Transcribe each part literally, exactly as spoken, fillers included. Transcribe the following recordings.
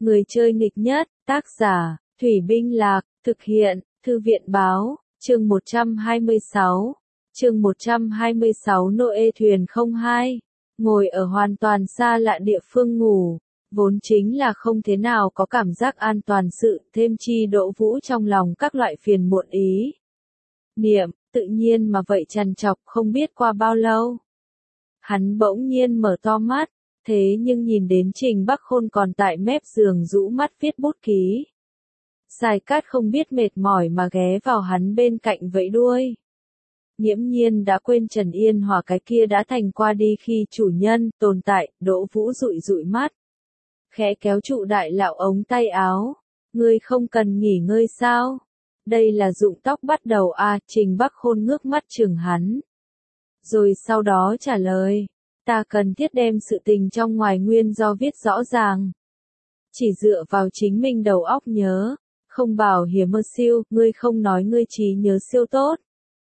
Người chơi nghịch nhất, tác giả, Thủy Binh Lạc, thực hiện, Thư viện Báo, chương một trăm hai mươi sáu. Chương một trăm hai mươi sáu Noe thuyền không hai. Ngồi ở hoàn toàn xa lạ địa phương ngủ, vốn chính là không thế nào có cảm giác an toàn sự, thêm chi Đỗ Vũ trong lòng các loại phiền muộn ý. Niệm, tự nhiên mà vậy trằn trọc không biết qua bao lâu. Hắn bỗng nhiên mở to mắt, thế nhưng nhìn đến Trình Bắc Khôn còn tại mép giường rũ mắt viết bút ký. Giải Cát không biết mệt mỏi mà ghé vào hắn bên cạnh vẫy đuôi. Nghiễm nhiên đã quên Trần Yên Hòa cái kia đã thành qua đi khi chủ nhân tồn tại, Đỗ Vũ dụi dụi mắt. Khẽ kéo trụ đại lão ống tay áo. Ngươi không cần nghỉ ngơi sao? Đây là rụng tóc bắt đầu à, Trình Bắc Khôn ngước mắt chừng hắn. Rồi sau đó trả lời, ta cần thiết đem sự tình trong ngoài nguyên do viết rõ ràng. Chỉ dựa vào chính mình đầu óc nhớ, không bảo hiểm mơ siêu, ngươi không nói ngươi trí nhớ siêu tốt.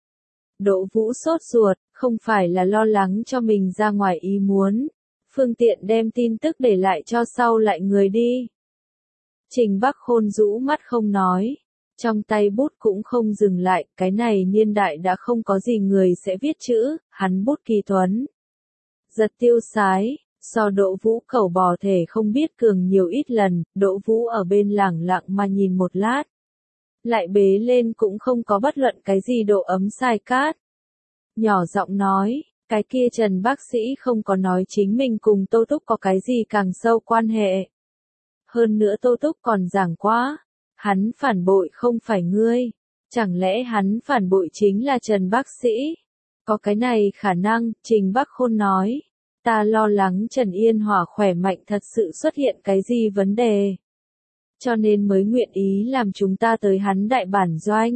Đỗ Vũ sốt ruột, không phải là lo lắng cho mình ra ngoài ý muốn, phương tiện đem tin tức để lại cho sau lại người đi. Trình Bắc Khôn rũ mắt không nói, trong tay bút cũng không dừng lại, cái này niên đại đã không có gì người sẽ viết chữ, hắn bút kỳ tuấn. Giật tiêu sái, so Đỗ Vũ cẩu bò thể không biết cường nhiều ít lần, Đỗ Vũ ở bên lẳng lặng mà nhìn một lát. Lại bế lên cũng không có bất luận cái gì độ ấm Giải Cát. Nhỏ giọng nói, cái kia Trần bác sĩ không có nói chính mình cùng Tô Túc có cái gì càng sâu quan hệ. Hơn nữa Tô Túc còn giảng quá, hắn phản bội không phải ngươi, chẳng lẽ hắn phản bội chính là Trần bác sĩ? Có cái này khả năng, Trình Bắc Khôn nói. Ta lo lắng Trần Yên Hòa khỏe mạnh thật sự xuất hiện cái gì vấn đề. Cho nên mới nguyện ý làm chúng ta tới hắn đại bản doanh.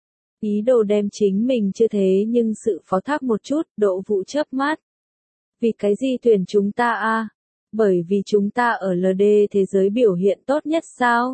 Ý đồ đem chính mình chưa thế nhưng sự phó thác một chút, Đỗ Vũ chớp mắt. Vì cái gì tuyển chúng ta a? Bởi vì chúng ta ở lờ đê thế giới biểu hiện tốt nhất sao?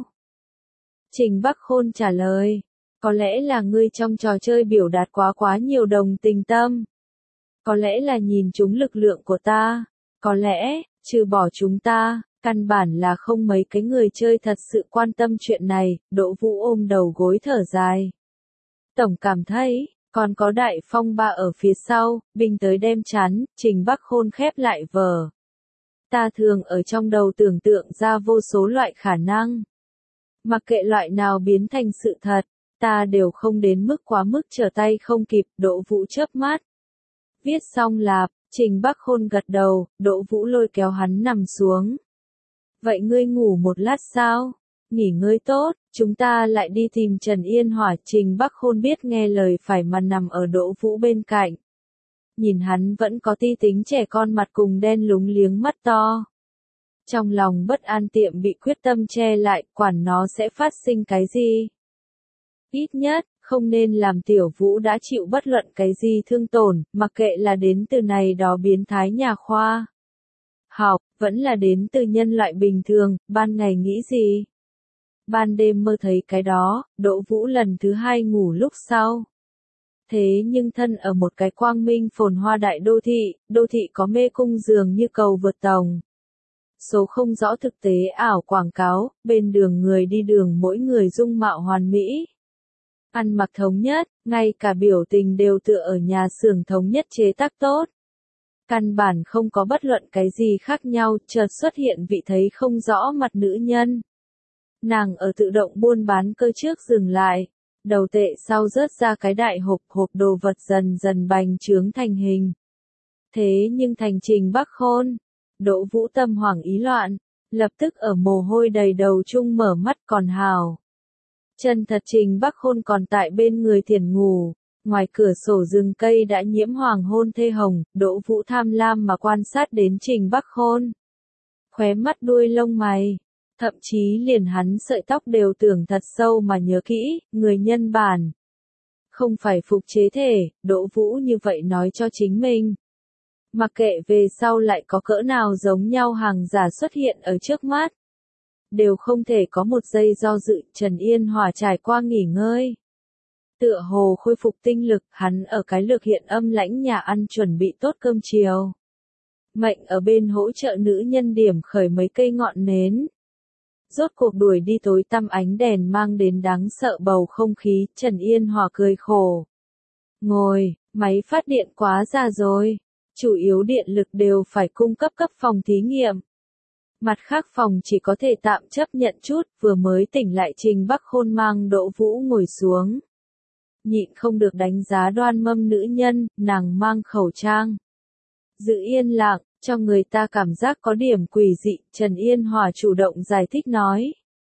Trình Bắc Khôn trả lời. Có lẽ là ngươi trong trò chơi biểu đạt quá quá nhiều đồng tình tâm. Có lẽ là nhìn chúng lực lượng của ta. Có lẽ, trừ bỏ chúng ta, căn bản là không mấy cái người chơi thật sự quan tâm chuyện này, Đỗ Vũ ôm đầu gối thở dài. Tổng cảm thấy, còn có đại phong ba ở phía sau, binh tới đem chắn, Trình Bắc Khôn khép lại vở. Ta thường ở trong đầu tưởng tượng ra vô số loại khả năng. Mặc kệ loại nào biến thành sự thật, ta đều không đến mức quá mức trở tay không kịp, Đỗ Vũ chớp mắt. Viết xong lạp, Trình Bắc Khôn gật đầu, Đỗ Vũ lôi kéo hắn nằm xuống. Vậy ngươi ngủ một lát sao? Nghỉ ngơi tốt, chúng ta lại đi tìm Trần Yên Hòa. Trình Bắc Khôn biết nghe lời phải mà nằm ở Đỗ Vũ bên cạnh. Nhìn hắn vẫn có ti tính trẻ con mặt cùng đen lúng liếng mắt to. Trong lòng bất an tiệm bị quyết tâm che lại, quản nó sẽ phát sinh cái gì. Ít nhất, không nên làm Tiểu Vũ đã chịu bất luận cái gì thương tổn, mặc kệ là đến từ này đó biến thái nhà khoa học, vẫn là đến từ nhân loại bình thường, ban ngày nghĩ gì? Ban đêm mơ thấy cái đó, Đỗ Vũ lần thứ hai ngủ lúc sau. Thế nhưng thân ở một cái quang minh phồn hoa đại đô thị, đô thị có mê cung dường như cầu vượt tầng. Số không rõ thực tế ảo quảng cáo, bên đường người đi đường mỗi người dung mạo hoàn mỹ. Ăn mặc thống nhất, ngay cả biểu tình đều tựa ở nhà xưởng thống nhất chế tác tốt. Căn bản không có bất luận cái gì khác nhau, chợt xuất hiện vị thấy không rõ mặt nữ nhân. Nàng ở tự động buôn bán cơ trước dừng lại, đầu tệ sau rớt ra cái đại hộp, hộp đồ vật dần dần bành trướng thành hình. Thế nhưng thành Trình Bắc Khôn, Đỗ Vũ tâm hoảng ý loạn, lập tức ở mồ hôi đầy đầu chung mở mắt còn hào. Chân thật Trình Bắc Khôn còn tại bên người thiền ngủ, ngoài cửa sổ rừng cây đã nhiễm hoàng hôn thê hồng, Đỗ Vũ tham lam mà quan sát đến Trình Bắc Khôn. Khóe mắt đuôi lông mày, thậm chí liền hắn sợi tóc đều tưởng thật sâu mà nhớ kỹ, người nhân bản. Không phải phục chế thể, Đỗ Vũ như vậy nói cho chính mình. Mặc kệ về sau lại có cỡ nào giống nhau hàng giả xuất hiện ở trước mắt. Đều không thể có một giây do dự, Trần Yên Hòa trải qua nghỉ ngơi. Tựa hồ khôi phục tinh lực, hắn ở cái lược hiện âm lãnh nhà ăn chuẩn bị tốt cơm chiều. Mệnh ở bên hỗ trợ nữ nhân điểm khởi mấy cây ngọn nến. Rốt cuộc đuổi đi tối tăm ánh đèn mang đến đáng sợ bầu không khí, Trần Yên Hòa cười khổ. Ngồi, máy phát điện quá già rồi. Chủ yếu điện lực đều phải cung cấp cấp phòng thí nghiệm. Mặt khác phòng chỉ có thể tạm chấp nhận chút, vừa mới tỉnh lại Trình Bắc Khôn mang Đỗ Vũ ngồi xuống. Nhịn không được đánh giá đoan mâm nữ nhân, nàng mang khẩu trang. Giữ yên lặng, cho người ta cảm giác có điểm quỷ dị, Trần Yên Hòa chủ động giải thích nói.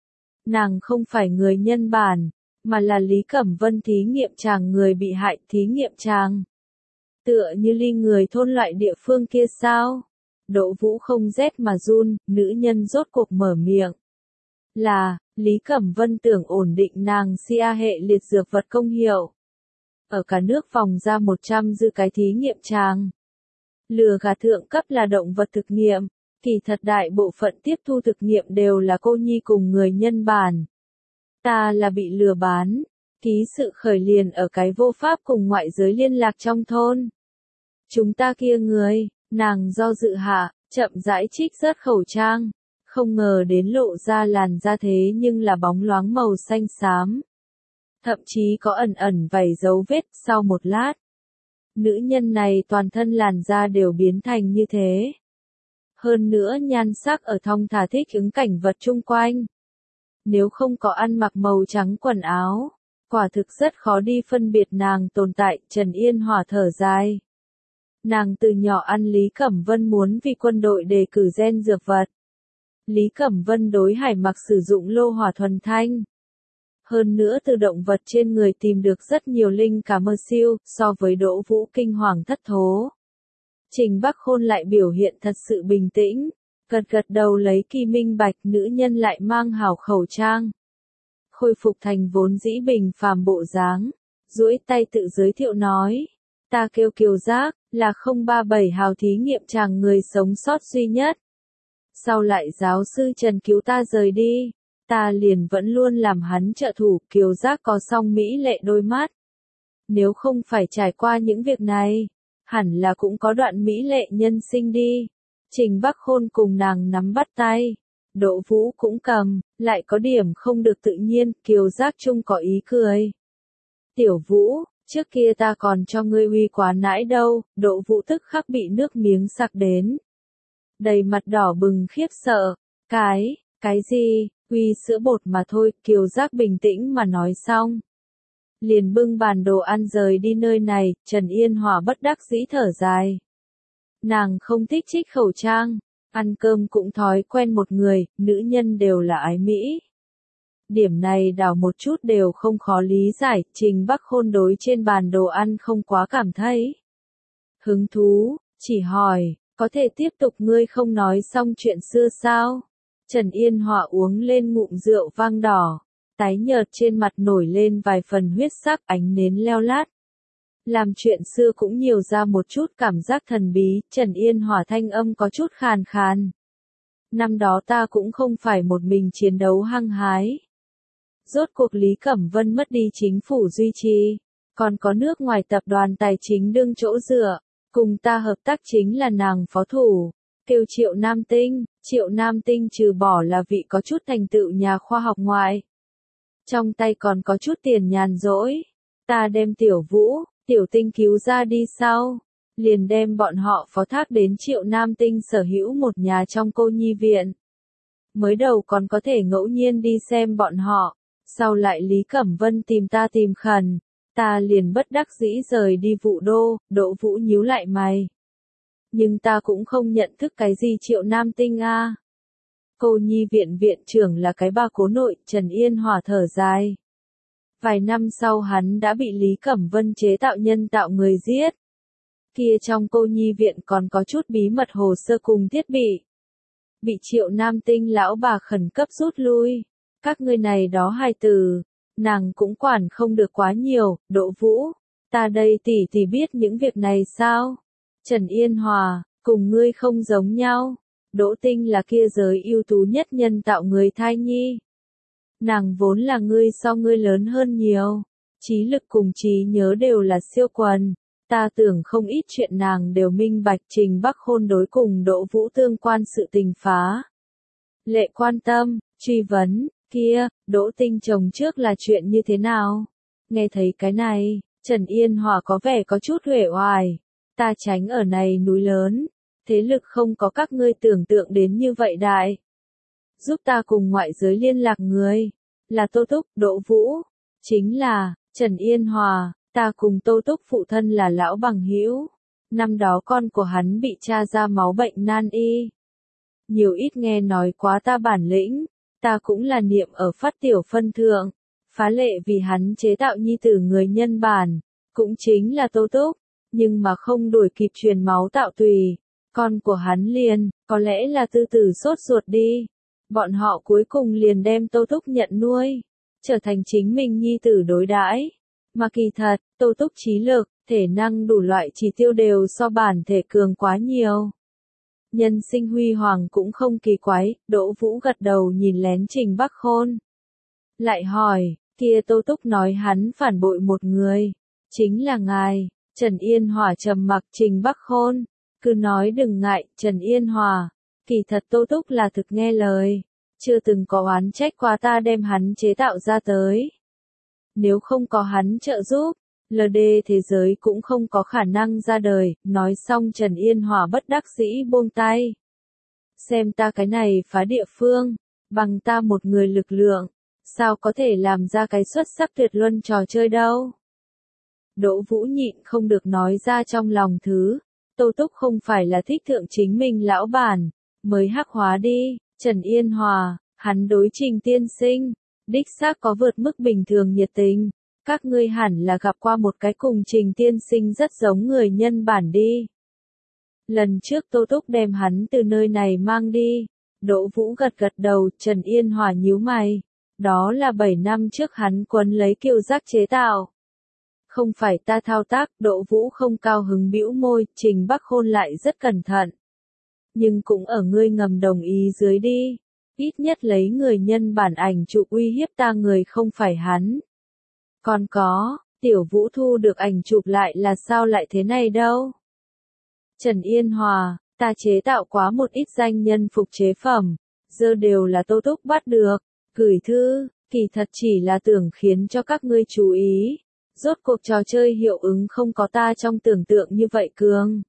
Nàng không phải người nhân bản, mà là Lý Cẩm Vân thí nghiệm chàng người bị hại thí nghiệm chàng. Tựa như ly người thôn loại địa phương kia sao? Đỗ Vũ không rét mà run, nữ nhân rốt cuộc mở miệng. Là, Lý Cẩm Vân tưởng ổn định nàng xia hệ liệt dược vật công hiệu. Ở cả nước vòng ra một trăm dư cái thí nghiệm chàng. Lừa gạt thượng cấp là động vật thực nghiệm, kỳ thật đại bộ phận tiếp thu thực nghiệm đều là cô nhi cùng người nhân bản. Ta là bị lừa bán, ký sự khởi liền ở cái vô pháp cùng ngoại giới liên lạc trong thôn. Chúng ta kia người, nàng do dự hạ, chậm rãi trích rớt khẩu trang, không ngờ đến lộ ra làn da thế nhưng là bóng loáng màu xanh xám. Thậm chí có ẩn ẩn vảy dấu vết sau một lát. Nữ nhân này toàn thân làn da đều biến thành như thế. Hơn nữa nhan sắc ở thong thả thích ứng cảnh vật chung quanh. Nếu không có ăn mặc màu trắng quần áo, quả thực rất khó đi phân biệt nàng tồn tại, Trần Yên Hòa thở dài. Nàng từ nhỏ ăn Lý Cẩm Vân muốn vì quân đội đề cử gen dược vật. Lý Cẩm Vân đối hải mặc sử dụng lô hỏa thuần thanh. Hơn nữa từ động vật trên người tìm được rất nhiều linh cảm mơ siêu, so với Đỗ Vũ kinh hoàng thất thố. Trình Bắc Khôn lại biểu hiện thật sự bình tĩnh, gật gật đầu lấy kỳ minh bạch, nữ nhân lại mang hào khẩu trang. Khôi phục thành vốn dĩ bình phàm bộ dáng, duỗi tay tự giới thiệu nói, ta kêu Kiều Giác, là không ba bảy hào thí nghiệm chàng người sống sót duy nhất. Sau lại giáo sư Trần cứu ta rời đi, ta liền vẫn luôn làm hắn trợ thủ. Kiều Giác có song mỹ lệ đôi mắt. Nếu không phải trải qua những việc này, hẳn là cũng có đoạn mỹ lệ nhân sinh đi. Trình Bắc Khôn cùng nàng nắm bắt tay. Đỗ Vũ cũng cầm, lại có điểm không được tự nhiên, Kiều Giác chung có ý cười. Tiểu Vũ, trước kia ta còn cho ngươi uy quá nãi đâu, Đỗ Vũ tức khắc bị nước miếng sặc đến. Đầy mặt đỏ bừng khiếp sợ, cái, cái gì, uy sữa bột mà thôi, Kiều Giác bình tĩnh mà nói xong. Liền bưng bàn đồ ăn rời đi nơi này, Trần Yên Hòa bất đắc dĩ thở dài. Nàng không thích trích khẩu trang, ăn cơm cũng thói quen một người, nữ nhân đều là ái mỹ. Điểm này đảo một chút đều không khó lý giải, Trình Bắc Khôn đối trên bàn đồ ăn không quá cảm thấy hứng thú, chỉ hỏi, có thể tiếp tục ngươi không nói xong chuyện xưa sao? Trần Yên Hòa uống lên ngụm rượu vang đỏ, tái nhợt trên mặt nổi lên vài phần huyết sắc, ánh nến leo lát. Làm chuyện xưa cũng nhiều ra một chút cảm giác thần bí, Trần Yên Hòa thanh âm có chút khàn khàn. Năm đó ta cũng không phải một mình chiến đấu hăng hái. Rốt cuộc Lý Cẩm Vân mất đi chính phủ duy trì, còn có nước ngoài tập đoàn tài chính đương chỗ dựa, cùng ta hợp tác chính là nàng phó thủ, kêu Triệu Nam Tinh. Triệu Nam Tinh trừ bỏ là vị có chút thành tựu nhà khoa học ngoại, trong tay còn có chút tiền nhàn rỗi. Ta đem Tiểu Vũ, Tiểu Tinh cứu ra đi sau, liền đem bọn họ phó thác đến Triệu Nam Tinh sở hữu một nhà trong cô nhi viện. Mới đầu còn có thể ngẫu nhiên đi xem bọn họ, sau lại Lý Cẩm Vân tìm ta tìm khẩn, ta liền bất đắc dĩ rời đi Vũ Đô. Đỗ Vũ nhíu lại mày. Nhưng ta cũng không nhận thức cái gì Triệu Nam Tinh a. À. Cô nhi viện viện trưởng là cái bà cố nội, Trần Yên Hòa thở dài. Vài năm sau hắn đã bị Lý Cẩm Vân chế tạo nhân tạo người giết. Kia trong cô nhi viện còn có chút bí mật hồ sơ cùng thiết bị. Bị Triệu Nam Tinh lão bà khẩn cấp rút lui. Các ngươi này đó hai từ, nàng cũng quản không được quá nhiều. Đỗ Vũ, ta đây tỷ tỷ biết những việc này sao? Trần Yên Hòa, cùng ngươi không giống nhau. Đỗ Tinh là kia giới ưu tú nhất nhân tạo người thai nhi. Nàng vốn là ngươi so ngươi lớn hơn nhiều. Trí lực cùng trí nhớ đều là siêu quần. Ta tưởng không ít chuyện nàng đều minh bạch. Trình Bắc Khôn đối cùng Đỗ Vũ tương quan sự tình phá lệ quan tâm. truy vấn, kia, Đỗ Tinh chồng trước là chuyện như thế nào? Nghe thấy cái này, Trần Yên Hòa có vẻ có chút uể oải. Ta tránh ở này núi lớn, thế lực không có các ngươi tưởng tượng đến như vậy đại. Giúp ta cùng ngoại giới liên lạc người, là Tô Túc, Đỗ Vũ, chính là, Trần Yên Hòa, ta cùng Tô Túc phụ thân là lão bằng hữu. Năm đó con của hắn bị tra ra máu bệnh nan y. Nhiều ít nghe nói quá ta bản lĩnh, ta cũng là niệm ở phát tiểu phân thượng, phá lệ vì hắn chế tạo nhi tử người nhân bản, cũng chính là Tô Túc, nhưng mà không đuổi kịp truyền máu tạo tùy, con của hắn liền, có lẽ là tư tử sốt ruột đi, bọn họ cuối cùng liền đem Tô Túc nhận nuôi, trở thành chính mình nhi tử đối đãi, mà kỳ thật, Tô Túc trí lực, thể năng đủ loại chỉ tiêu đều so bản thể cường quá nhiều. Nhân sinh huy hoàng cũng không kỳ quái, Đỗ Vũ gật đầu nhìn lén Trình Bắc Khôn. Lại hỏi, kia Tô Túc nói hắn phản bội một người, chính là ngài. Trần Yên Hòa trầm mặc. Trình Bắc Khôn, cứ nói đừng ngại, Trần Yên Hòa, kỳ thật Tô Túc là thực nghe lời, chưa từng có oán trách qua ta đem hắn chế tạo ra tới. Nếu không có hắn trợ giúp, lờ đê thế giới cũng không có khả năng ra đời, nói xong Trần Yên Hòa bất đắc dĩ buông tay. Xem ta cái này phá địa phương, bằng ta một người lực lượng, sao có thể làm ra cái xuất sắc tuyệt luân trò chơi đâu. Đỗ Vũ nhịn không được nói ra trong lòng thứ, Tô Túc không phải là thích thượng chính mình lão bản, mới hắc hóa đi, Trần Yên Hòa, hắn đối Trình tiên sinh, đích xác có vượt mức bình thường nhiệt tình. Các ngươi hẳn là gặp qua một cái cùng Trình tiên sinh rất giống người nhân bản đi. Lần trước Tô Túc đem hắn từ nơi này mang đi. Đỗ Vũ gật gật đầu, Trần Yên Hòa nhíu mày. Đó là bảy năm trước hắn quấn lấy kiều giác chế tạo. Không phải ta thao tác, Đỗ Vũ không cao hứng bĩu môi, Trình Bắc Khôn lại rất cẩn thận. Nhưng cũng ở ngươi ngầm đồng ý dưới đi. Ít nhất lấy người nhân bản ảnh chụp uy hiếp ta người không phải hắn. Còn có, Tiểu Vũ thu được ảnh chụp lại là sao lại thế này đâu? Trần Yên Hòa, ta chế tạo quá một ít danh nhân phục chế phẩm, giờ đều là Tô Túc bắt được, gửi thư, kỳ thật chỉ là tưởng khiến cho các ngươi chú ý. Rốt cuộc trò chơi hiệu ứng không có ta trong tưởng tượng như vậy cường.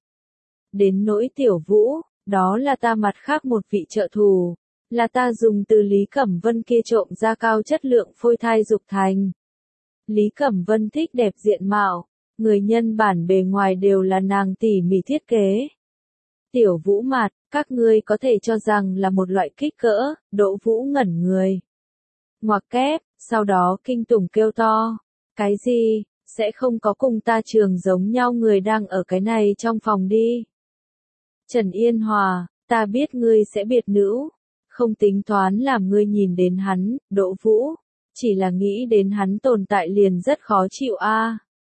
Đến nỗi Tiểu Vũ, đó là ta mặt khác một vị trợ thủ, là ta dùng từ Lý Cẩm Vân kia trộm ra cao chất lượng phôi thai dục thành. Lý Cẩm Vân thích đẹp diện mạo, người nhân bản bề ngoài đều là nàng tỉ mỉ thiết kế. Tiểu Vũ mặt, các ngươi có thể cho rằng là một loại kích cỡ, Đỗ Vũ ngẩn người. Ngoặc kép, sau đó kinh tủng kêu to. Cái gì, sẽ không có cùng ta trường giống nhau người đang ở cái này trong phòng đi. Trần Yên Hòa, ta biết ngươi sẽ biệt nữ, không tính toán làm ngươi nhìn đến hắn, Đỗ Vũ. Chỉ là nghĩ đến hắn tồn tại liền rất khó chịu a. À.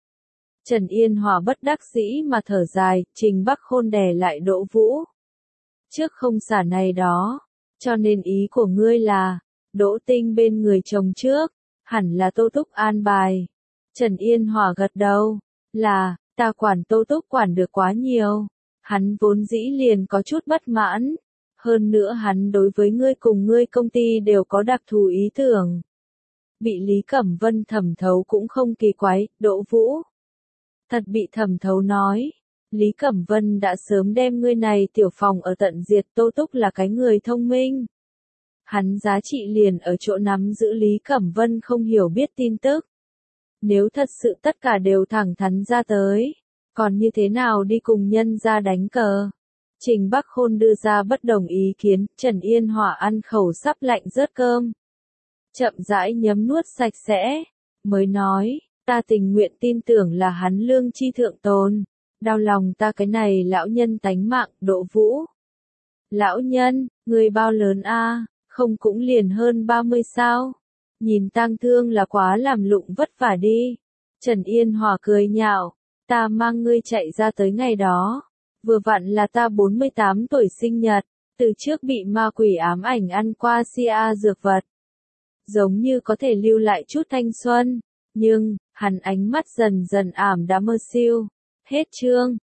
Trần Yên Hòa bất đắc dĩ mà thở dài, Trình Bắc Khôn đè lại Đỗ Vũ. Trước không xả này đó, cho nên ý của ngươi là, Đỗ Tinh bên người chồng trước, hẳn là Tô Túc an bài. Trần Yên Hòa gật đầu, là, ta quản Tô Túc quản được quá nhiều, hắn vốn dĩ liền có chút bất mãn, hơn nữa hắn đối với ngươi cùng ngươi công ty đều có đặc thù ý tưởng. Bị Lý Cẩm Vân thẩm thấu cũng không kỳ quái, Đỗ Vũ. Thật bị thẩm thấu nói. Lý Cẩm Vân đã sớm đem ngươi này tiểu phòng ở tận diệt. Tô Túc là cái người thông minh. Hắn giá trị liền ở chỗ nắm giữ Lý Cẩm Vân không hiểu biết tin tức. Nếu thật sự tất cả đều thẳng thắn ra tới, còn như thế nào đi cùng nhân ra đánh cờ? Trình Bắc Khôn đưa ra bất đồng ý kiến, Trần Yên Hòa ăn khẩu sắp lạnh rớt cơm. Chậm rãi nhấm nuốt sạch sẽ, mới nói, ta tình nguyện tin tưởng là hắn lương chi thượng tồn, đau lòng ta cái này lão nhân tánh mạng, Đỗ Vũ. Lão nhân, người bao lớn a, không cũng liền hơn ba mươi sao? Nhìn tang thương là quá làm lụng vất vả đi. Trần Yên Hòa cười nhạo, ta mang ngươi chạy ra tới ngày đó, vừa vặn là ta bốn mươi tám tuổi sinh nhật, từ trước bị ma quỷ ám ảnh ăn qua sia dược vật. Giống như có thể lưu lại chút thanh xuân, nhưng, hắn ánh mắt dần dần ảm đạm mơ siêu. Hết chương.